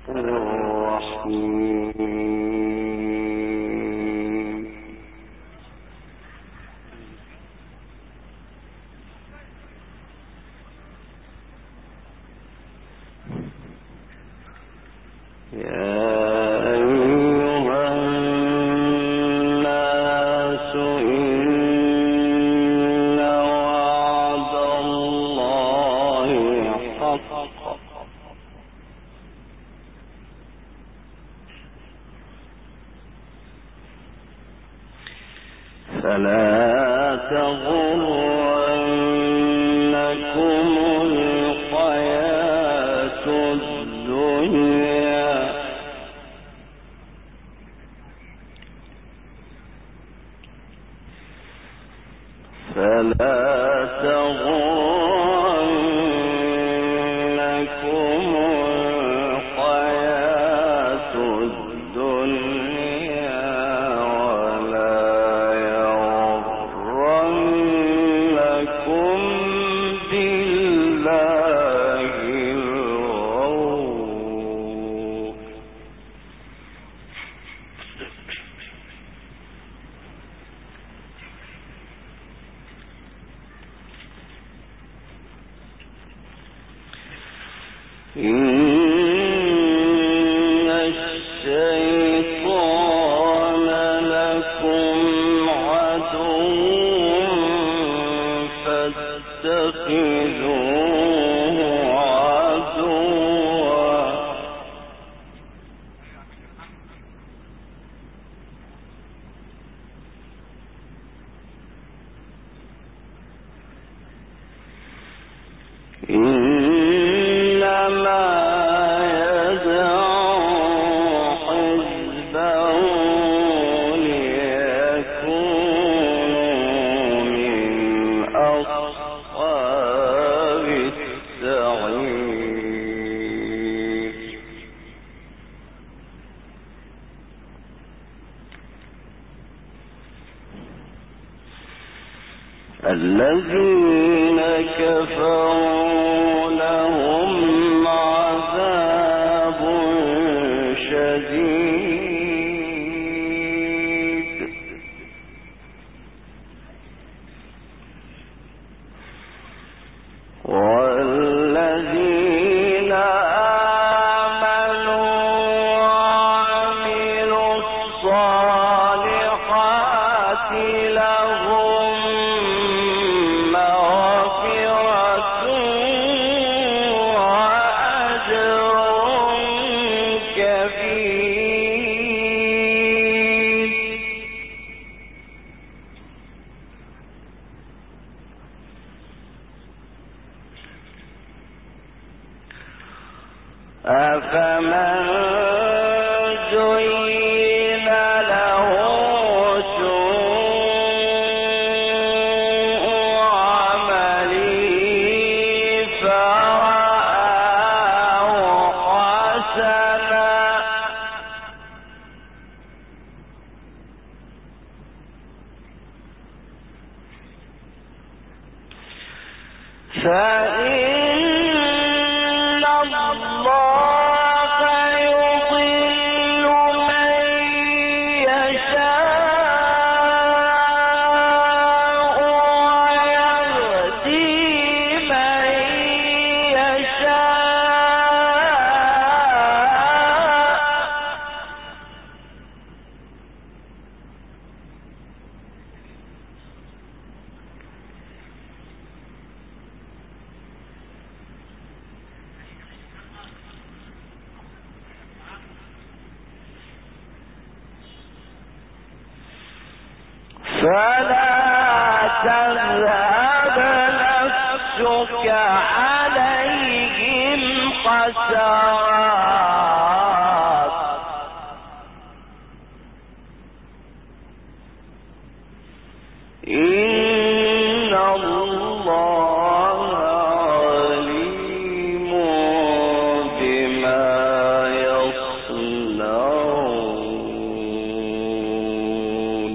فلا تغرنكم الحياة الدنيا الذين كفروا لهم عذاب شديد والذين آمنوا وعملوا الصالحات لهم أفمن زين له سوء عمله فرآه حسنا فإن الله يضل من يشاء ويهدي من فلا تذهب نفسك عليهم حسرات إن الله عليم بما يصنعون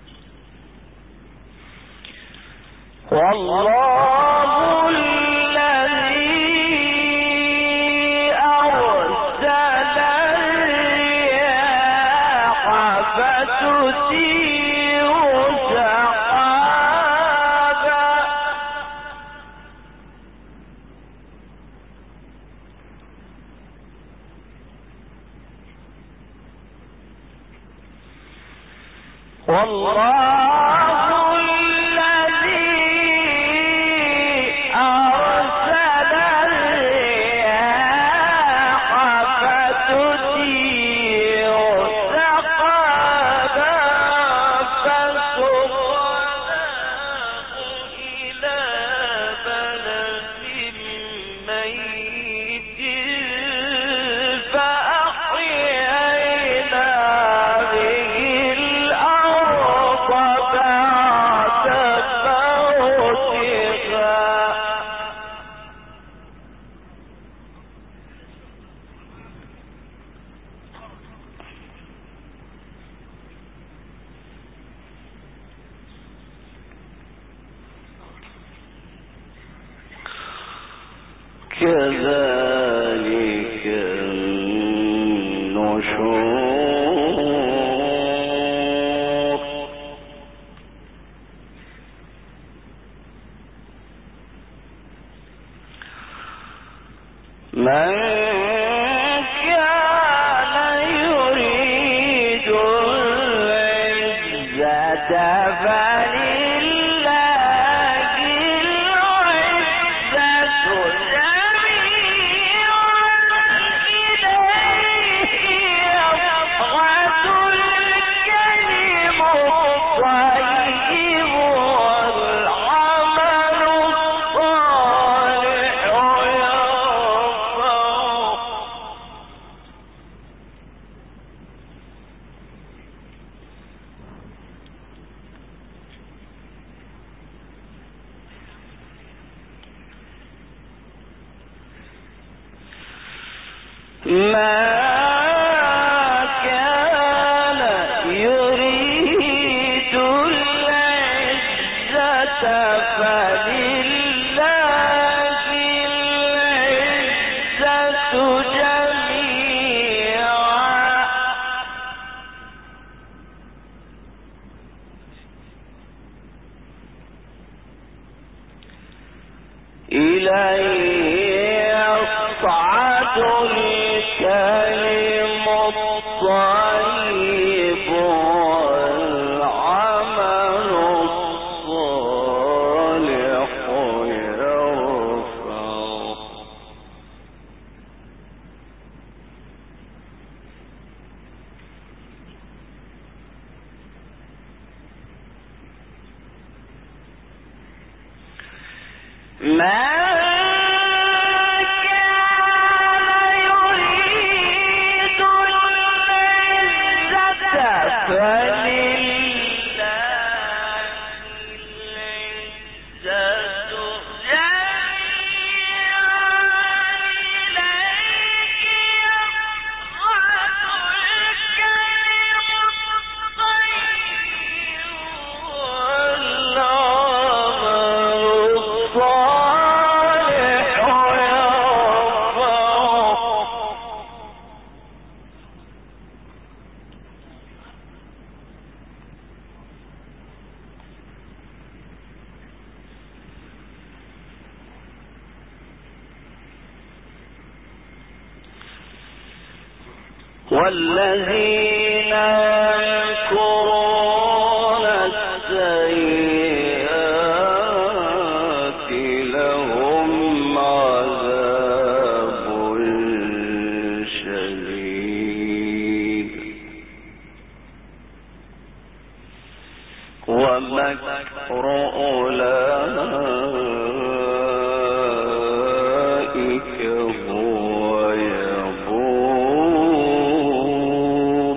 والله الذي كذلك النشور من كان يريد العزة فلله العزة جميعا إليه يصعد الكلم الطيب والعمل الصالح ما كان يريد العزة فلله العزة جميعا إليه يصعد الكلم الطيب والعمل الصالح يرفعه ما والذين يمكرون السيئات لهم عذاب شديد ومكر أولئك هو يبور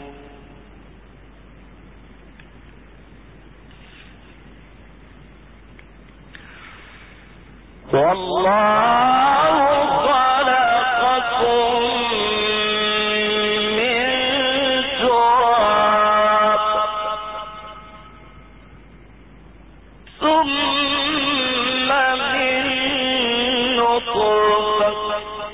والله خلقكم من تراب ثم من نطفة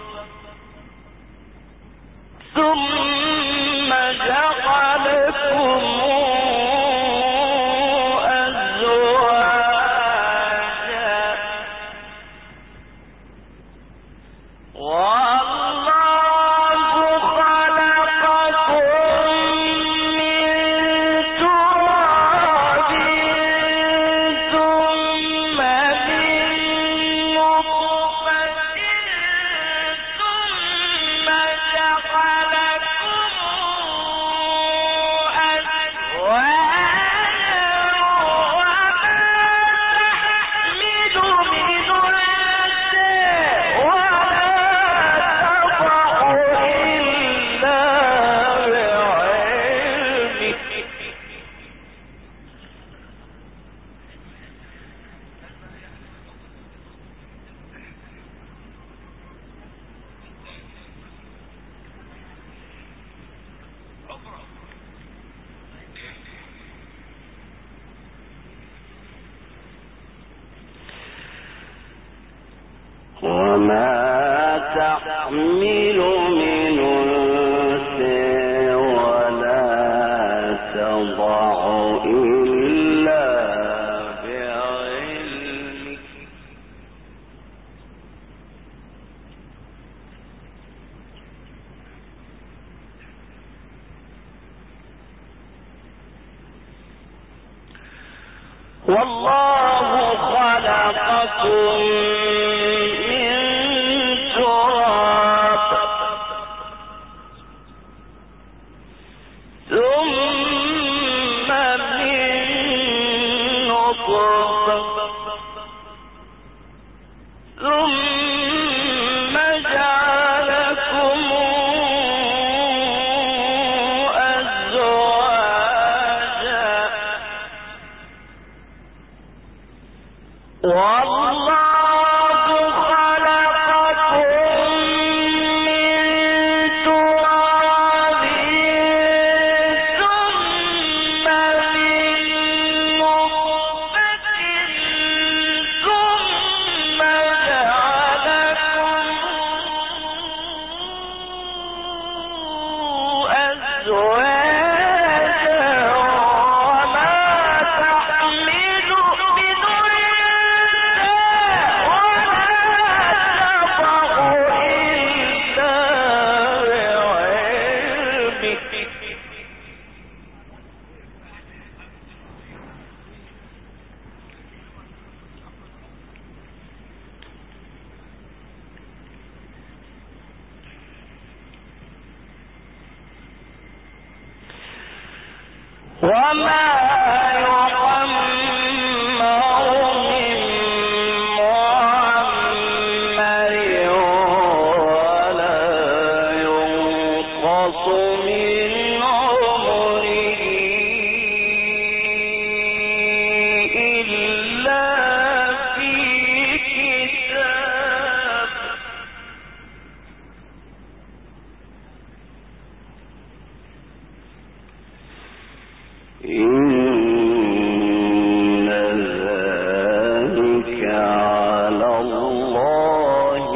ثم جعلكم أزواجا وما تحمل من أنثى ولا تضع إلا بعلمه والله خلقكم من تراب ثم من نطفة ثم جعلكم أزواجا والله خلقكم من تراب ثم من نطفة ثم جعلكم أزواجا وما تحمل من وما يعمر من معمر ولا ينقص من عمره إلا في كتاب إن ذلك على الله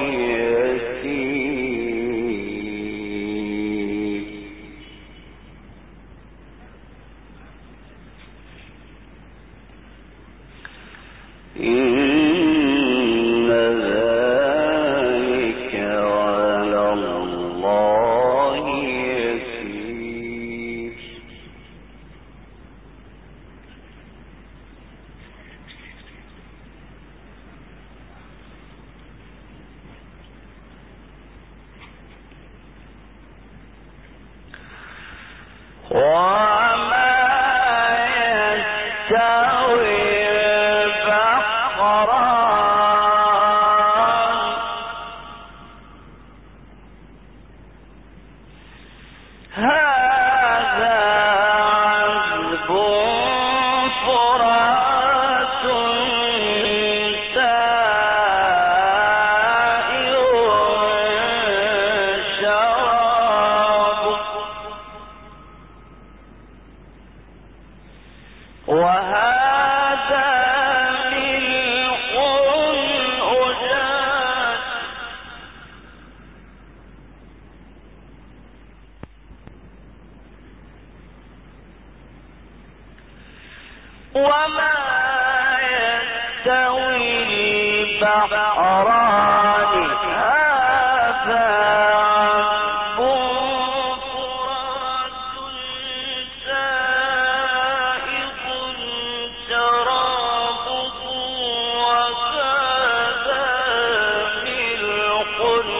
يسير إن ذلك على الله يسير وما يستوي البحران هذا عذب فرات سائغ شرابه وهذا ملح أجاج وما يستوي البحران هذا عذب فرات سائغ شرابه وهذا ملح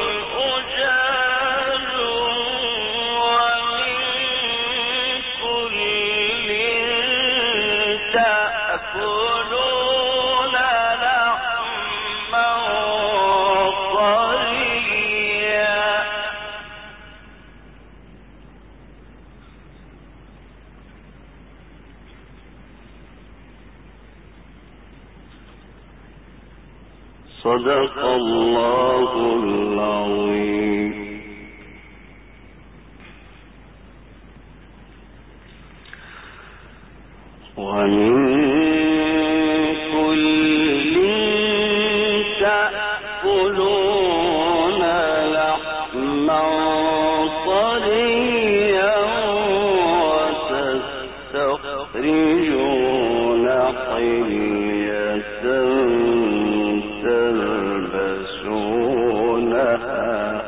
أجاج ومن كل تأكلون لحما طريا صدق الله العظيم. ومن كل تأكلون لحما طريا وتستخرجون حلية تلبسونها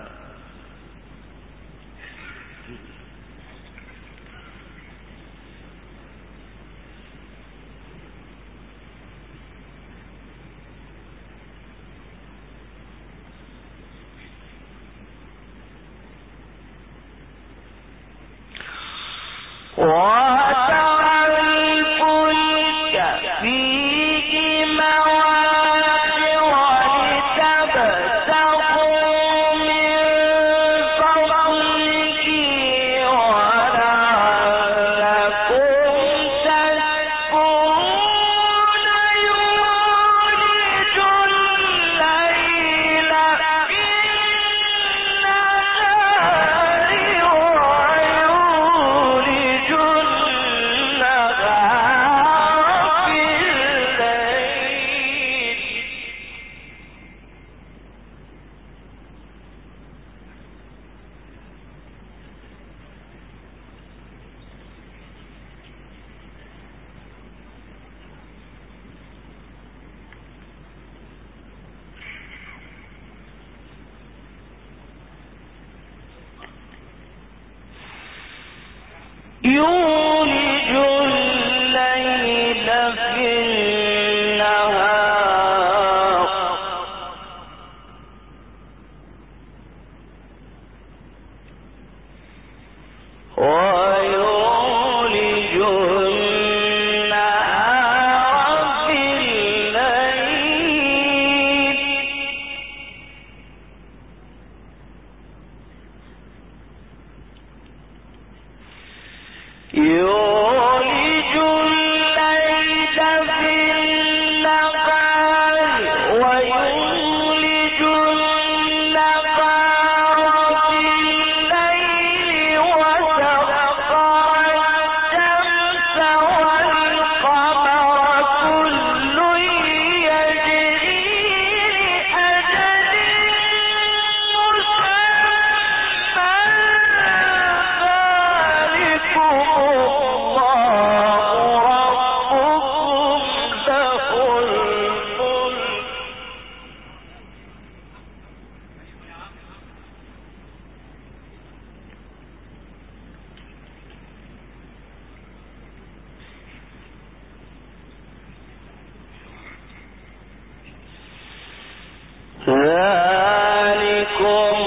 يولج الليل في النهار ويولج النهار في الليل يولج الليل في النهار ويولج النهار في الليل وسخر الشمس والقمر كل يجري لأجل ذلكم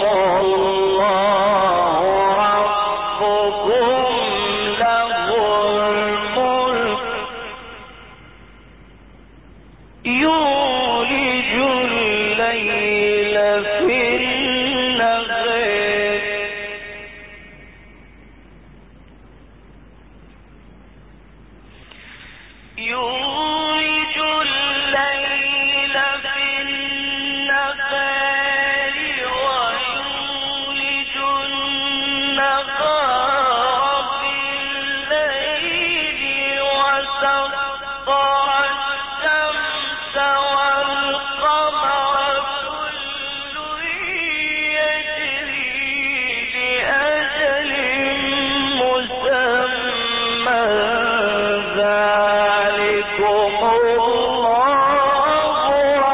الله ربكم له الملك يولج الليل في النهار يولج الليل في النهار ويولج النهار في الليل وسخر الشمس والقمر كل يجري لأجل مسمى ذلكم الله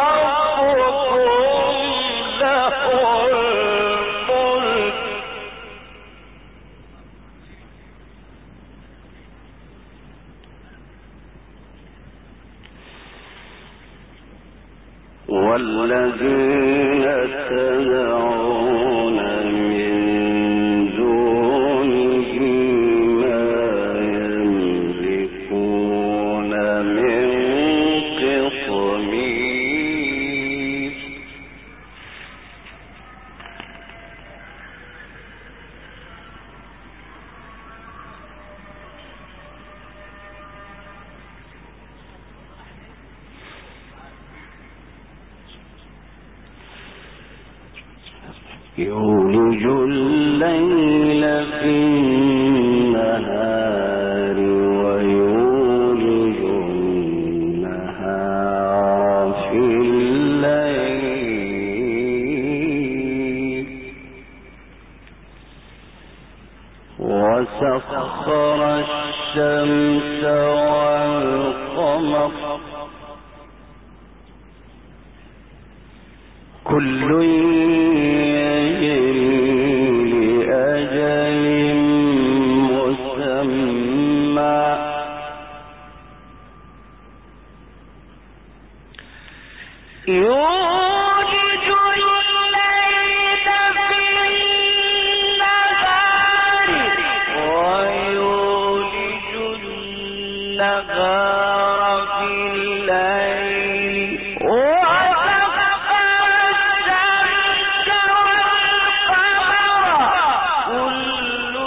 ربكم له الملك والذين تدعون من دونه ما يملكون من قطمير يولج الليل في النهار ويولج النهار في الليل كل يجري لأجل مسمى يولج الليل في النهار ويولج النهار في الليل وسخر الشمس والقمر كل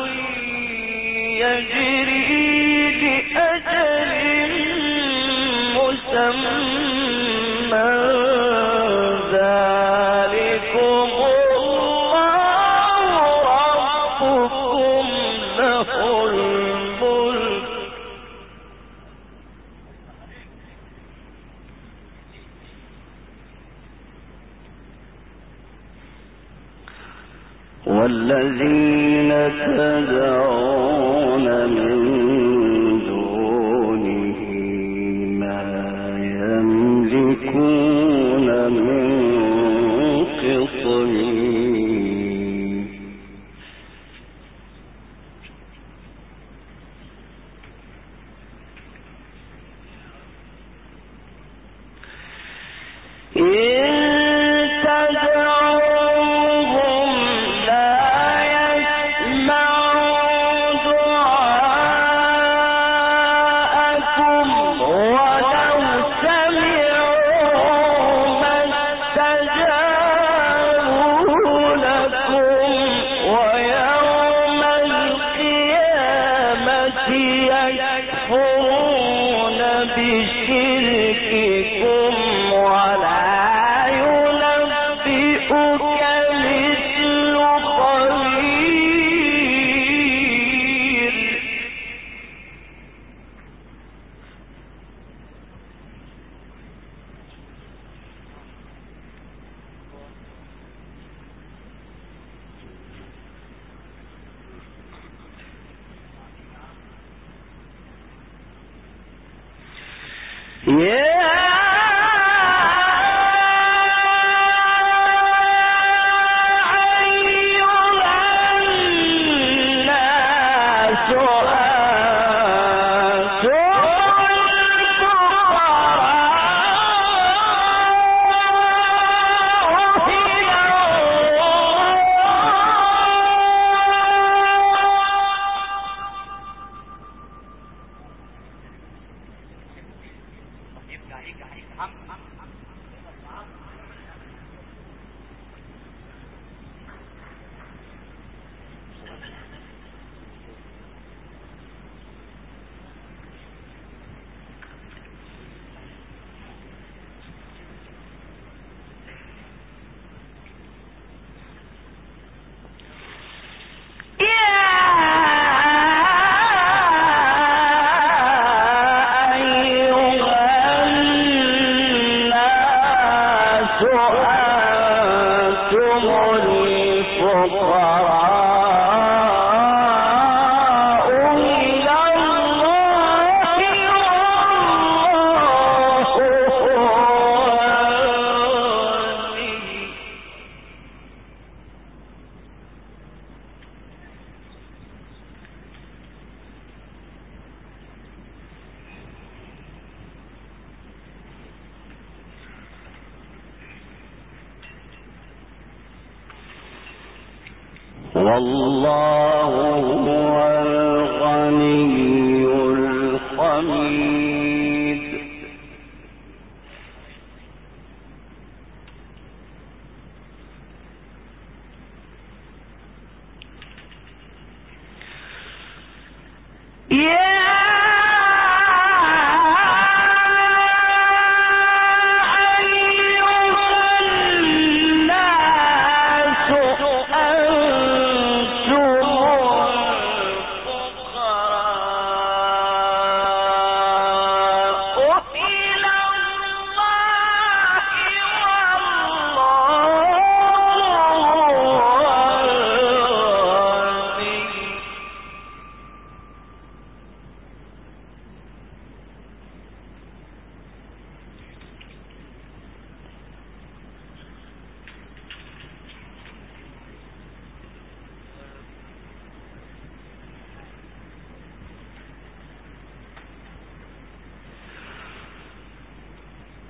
يجري لأجل مسمى ذلكم الله ربكم له الملك والذين تدعون من دونه ما يملكون من قطمير والله هو الغني الحميد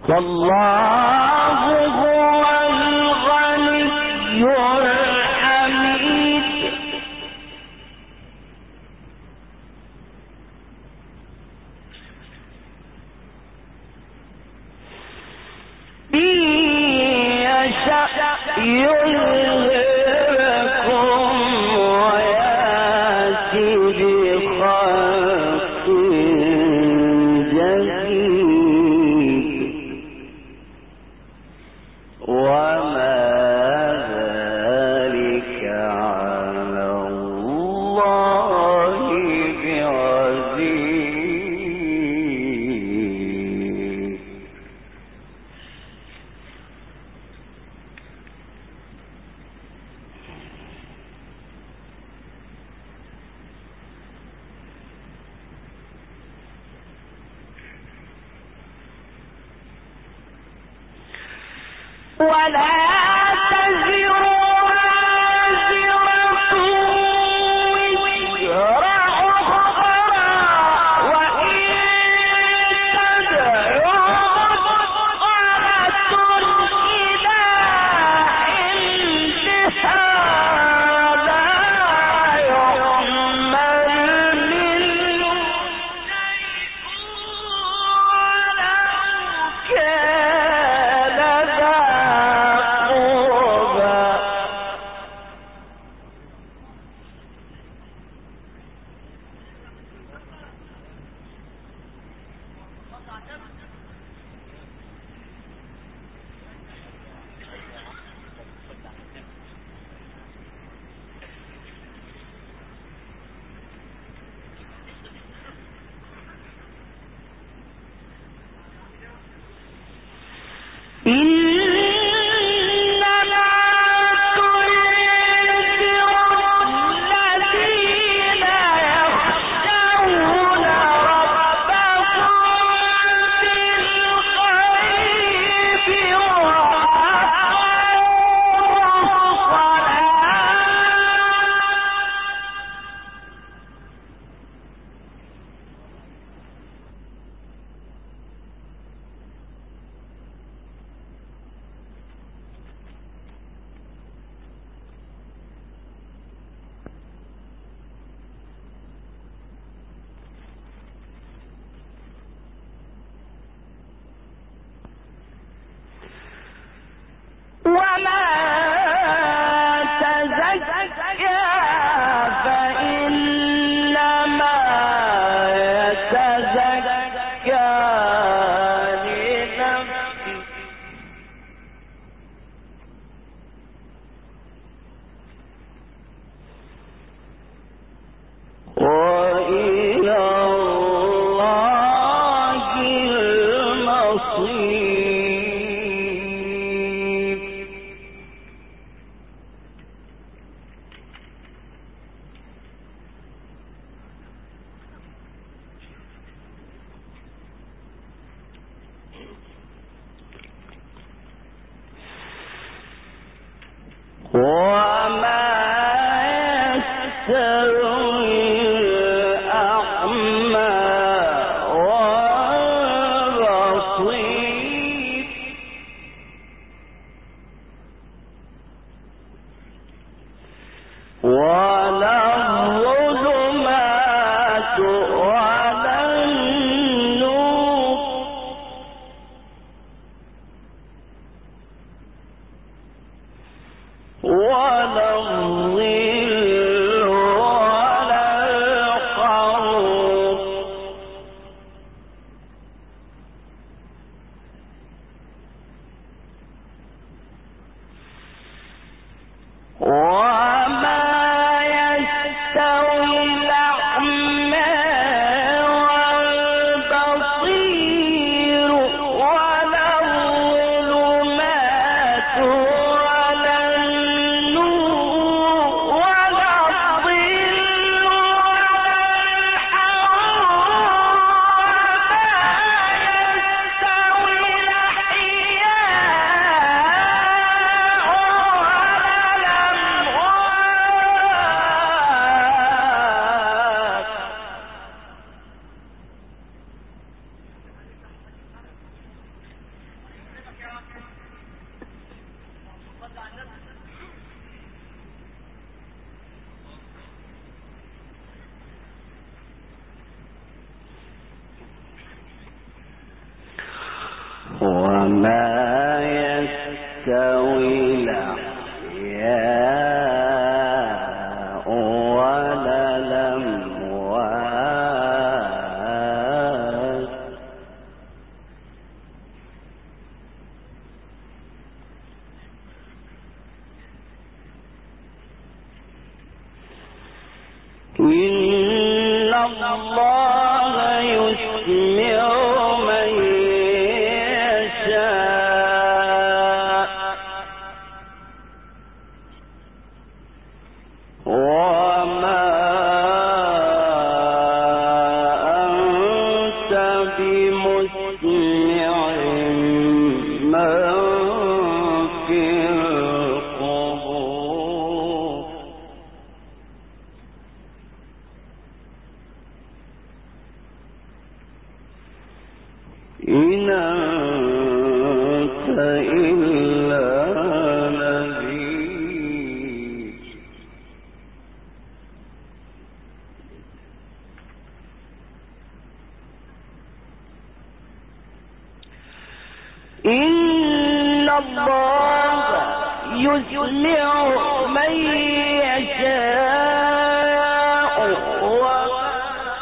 والله هو الغني الحميد إن يشأ يذهبكم ويأتي بخلق جديد وما ذلك على الله بعزيز ولا تزر وازرة وزر أخرى وإن تدع مثقلة إلى حملها لا يحمل منه شيء ولو كان ذا قربى إنما تنذر الذين يخشون ربهم بالغيب وما تزكى فإنما يتزكى لنفسه وإلى الله المصير وما يستوي الأعمى والبصير ولا الظلمات ولا النور ولا الظل ولا الحرور وما يستوي الأعمى والبصير ولا الظلمات ولا النور إن الله يسمع من يشاء وما أنت بمسمع من في القبور إن أنت إلا نذير إن الله يسمع من يشاء وما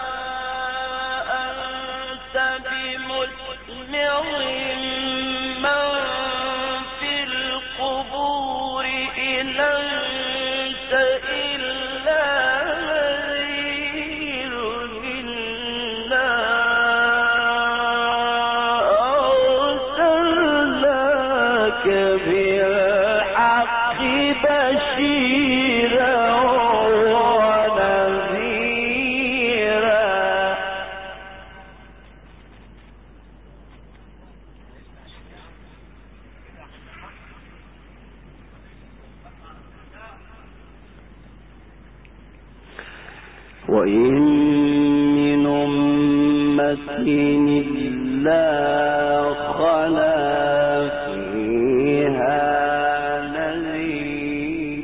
أنت بمسمع من في القبور إن أنت إلا نذير إنا أرسلناك بالحق بشيرا ونذيرا وإن من أمة إلا خلا فيها نذير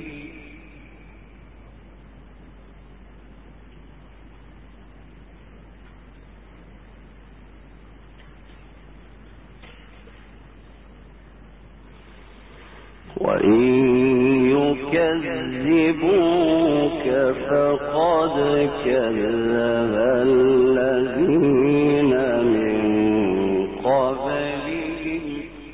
وإن يكذبوك فقد كذب الذين من قبلهم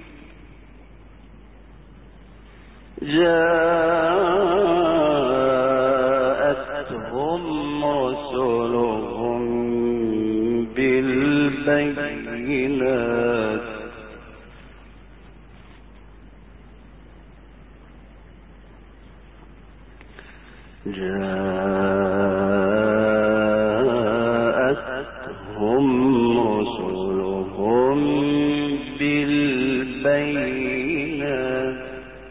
جاءتهم رسلهم بالبينات جاءتهم رسلهم بالبينات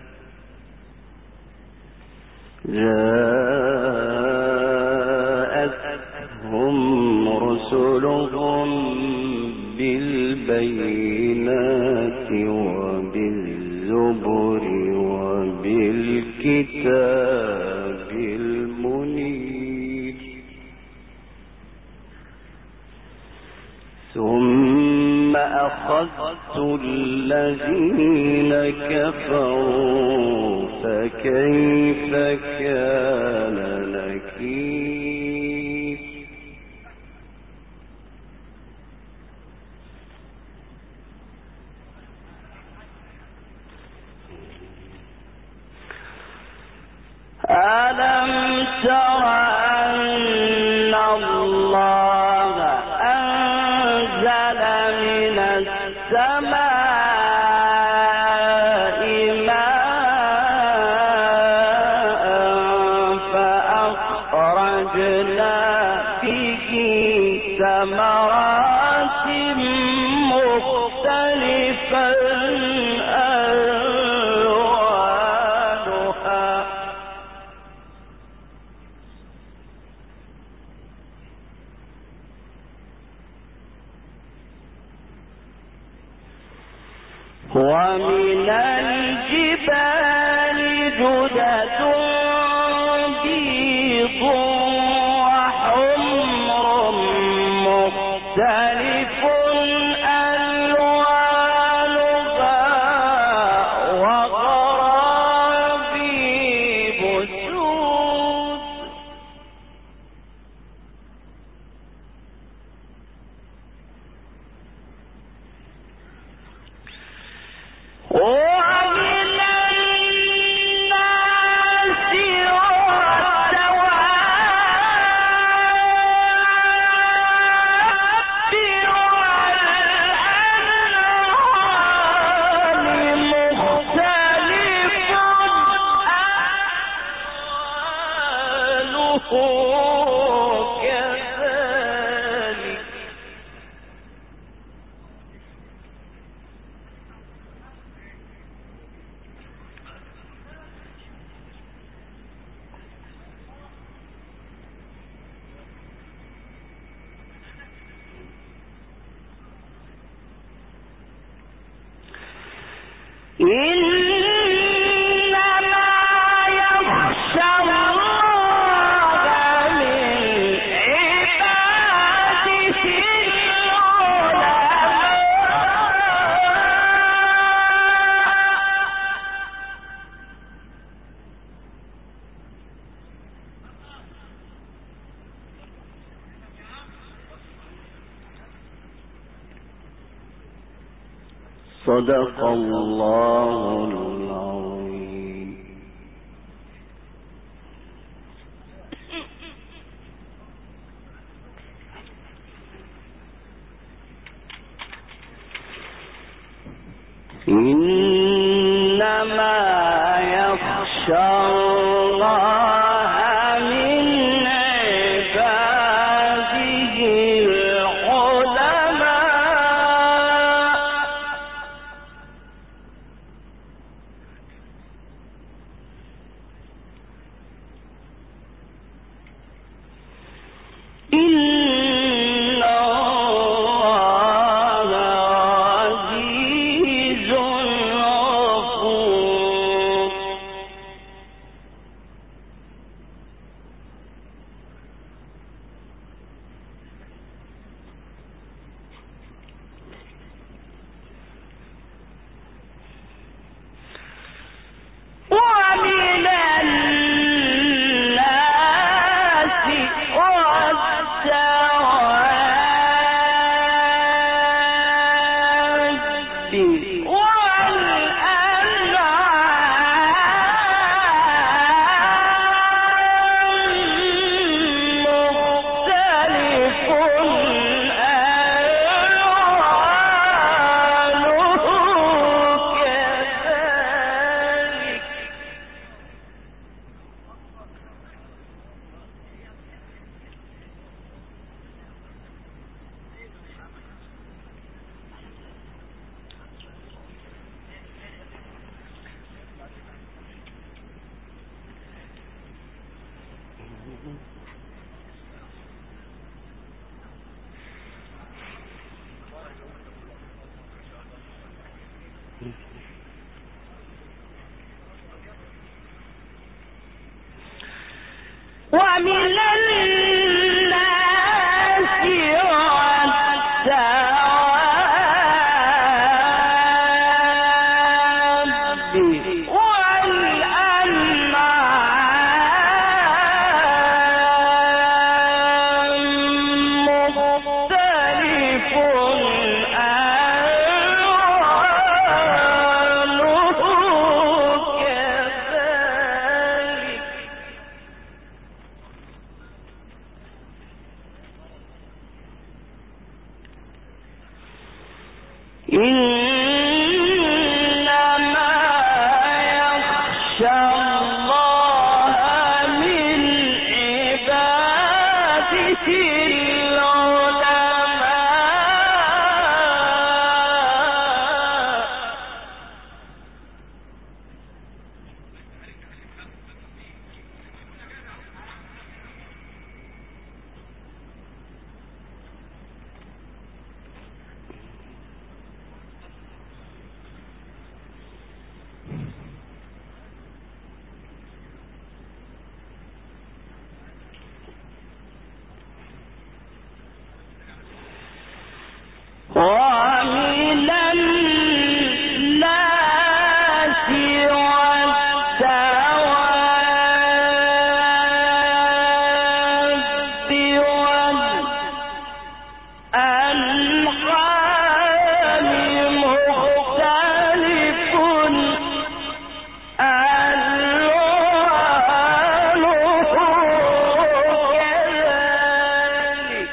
جاءتهم رسلهم بالبينات وبالزبر وبالكتاب المنير ثم أخذت الذين كفروا فكيف كان نكير ألم تر أن الله أنزل من السماء ماء فأخرجنا به ثمرات مختلفا ألوانها ومن الجبال جدد بيض وحمر مختلف ألوانها وغرابيب سود ومن الناس صدق الله العظيم. إنما يخشى الله من عباده العلماء. إن الله عزيز غفور. ومن الناس والدواب ومن الناس والدواب والأنعام مختلف ألوانه كذلك. إنما يخشى الله من عباده العلماء. ومن الناس والدواب والأنعام مختلف ألوانه كذلك.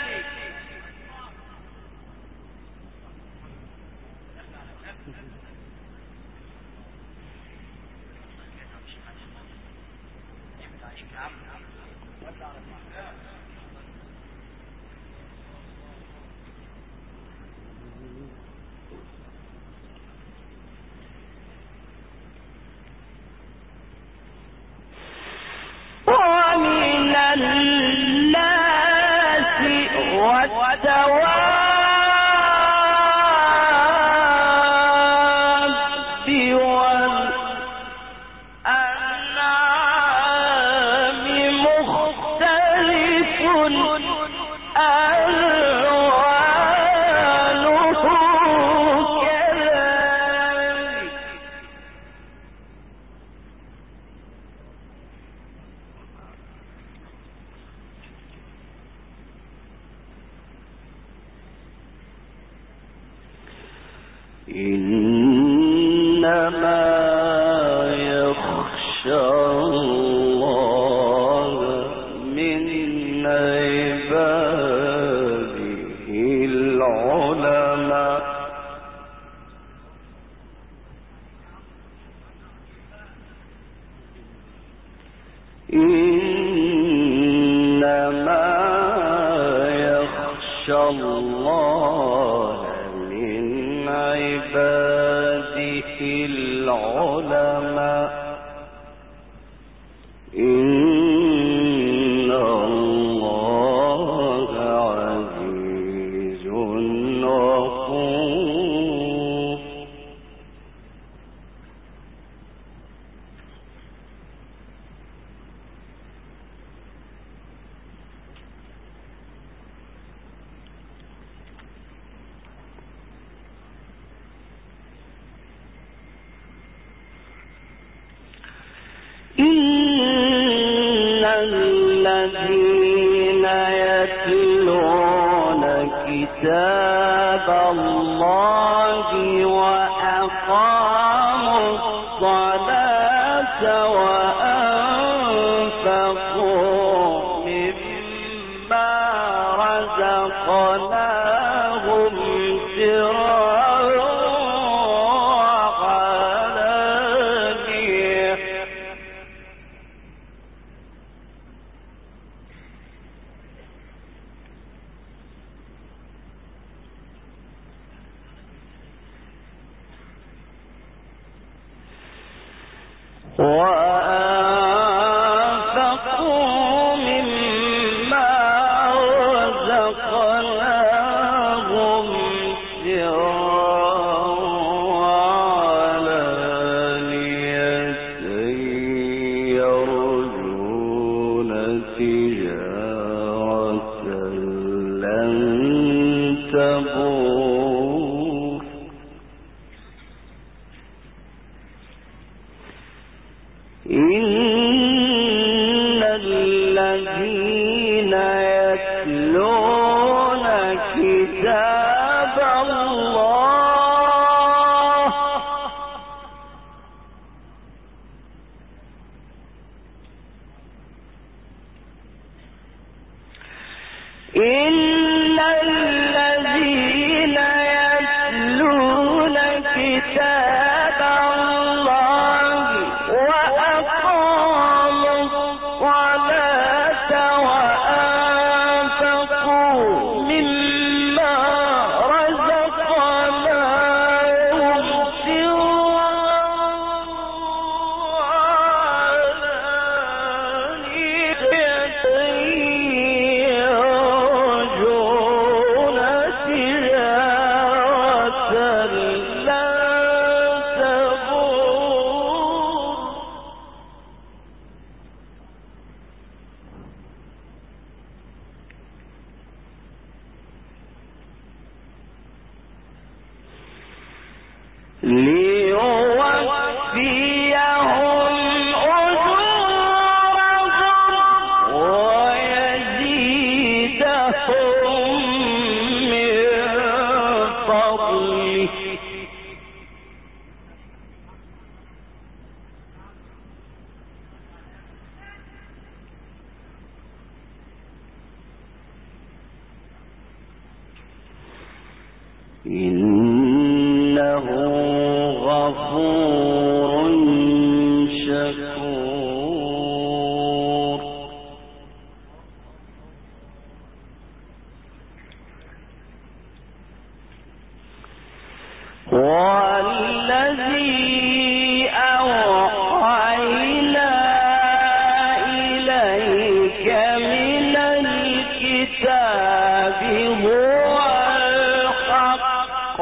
ومن الناس والدواب إنما يخشى الله من عباده العلماء. إنما يخشى الله من عباده العلماء. إن الله عزيز غفور. إن الذين يتلون كتاب الله وأقاموا الصلاة وأنفقوا مما رزقناهم وأنفقوا مما رزقناهم سرا وعلانية يرجون تجارة لن تبور. إن الذين يتلون كتاب الله إن الذين يتلون كتاب الله وأقاموا الصلاة وأنفقوا مما رزقناهم سرا وعلانية يرجون تجارة لن تبور. ليوفيهم أجورهم ويزيدهم من فضله. إنه غفور شكور. والذي أوحينا إليك من الكتاب هو الحق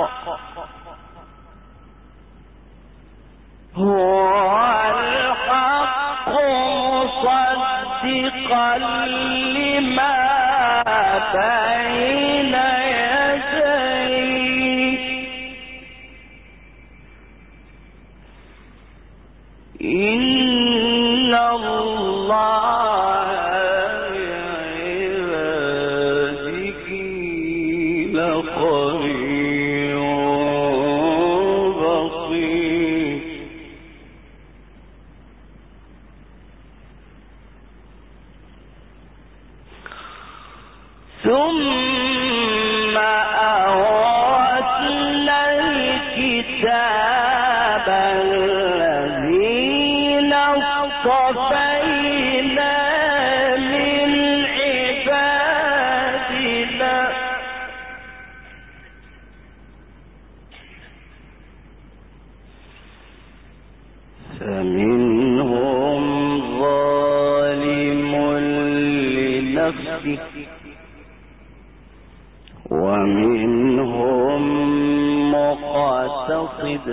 مصدقا لما بين يديه. إن الله بعباده لخبير ثم أورثنا الكتاب الذين اصطفينا من عبادنا فمنهم ظالم لنفسه ومنهم مقتصد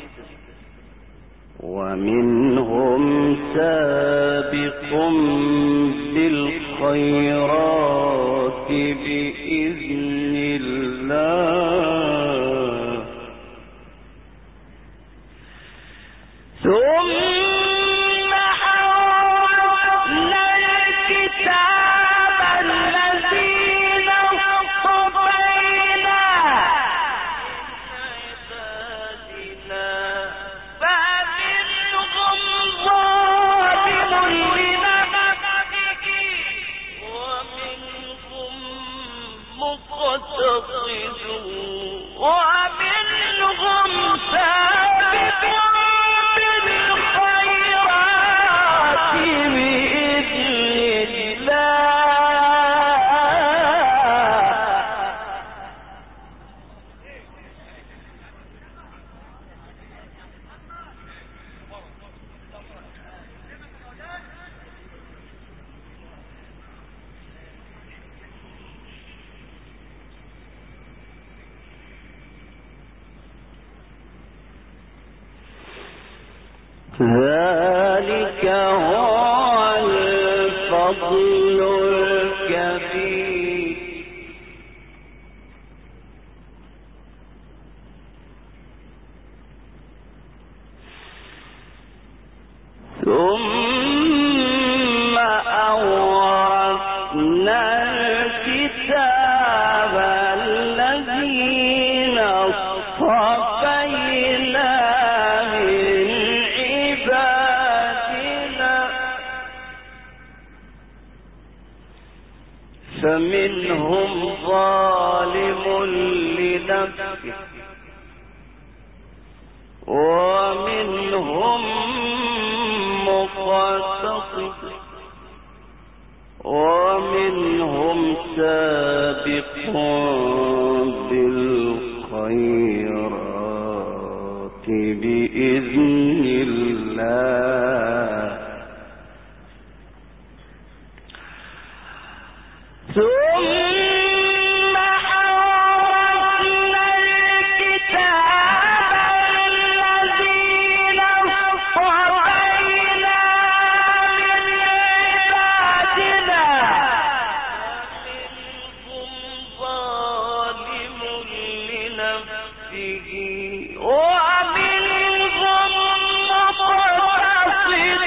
ومنهم سابق بالخيرات بإذن الله ثم أورثنا الكتاب الذين اصطفينا فمنهم ظالم لنفسه ومنهم مقتصد ومنهم سابق بالخيرات بإذن ذلك هو الفضل الكبير ثم أورثنا الكتاب الذين اصطفينا فمنهم ظالم لنفسه ومنهم مقتصد ومنهم سابق بالخيرات بإذن الله ثم أورثنا الكتاب الذين اصطفينا من عبادنا فمنهم ظالم لنفسه ومنهم مقتصد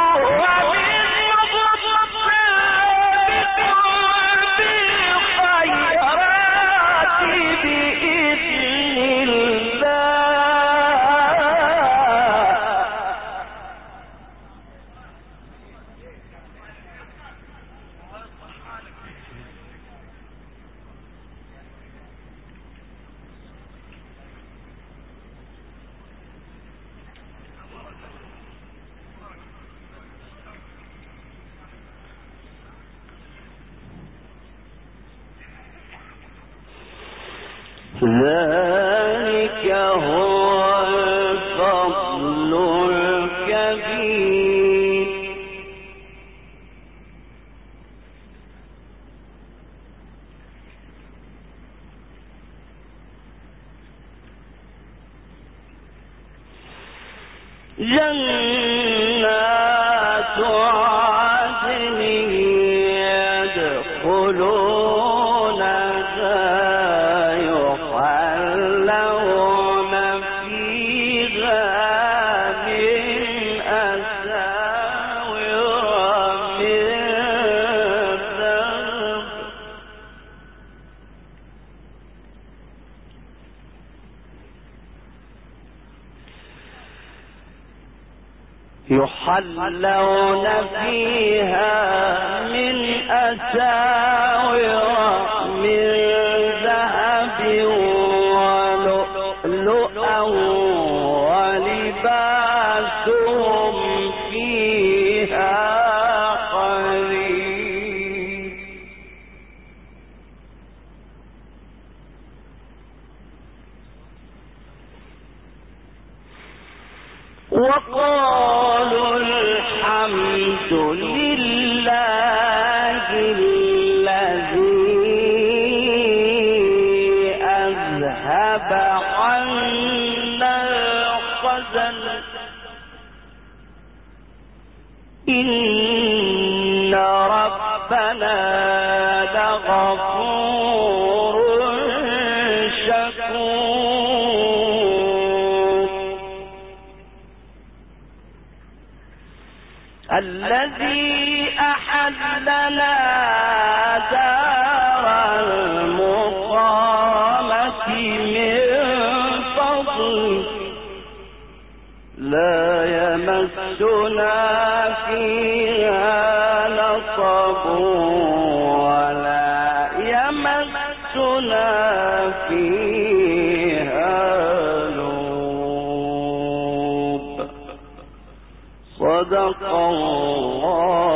ذلك هو الفضل الكبير جنات عدن يدخلونها يحلون فيها من أساور من ذهب يحلون فيها من أساور من ذهب ولؤلؤا ولباسهم فيها حرير. وقالوا الحمد لله الذي أذهب عنا الحزن إن ربنا لغفور شكور. الذي أحلنا دار المقامة من فضل لا يمسنا فيها نصب ولا يمسنا فيها لغوب. صدق الله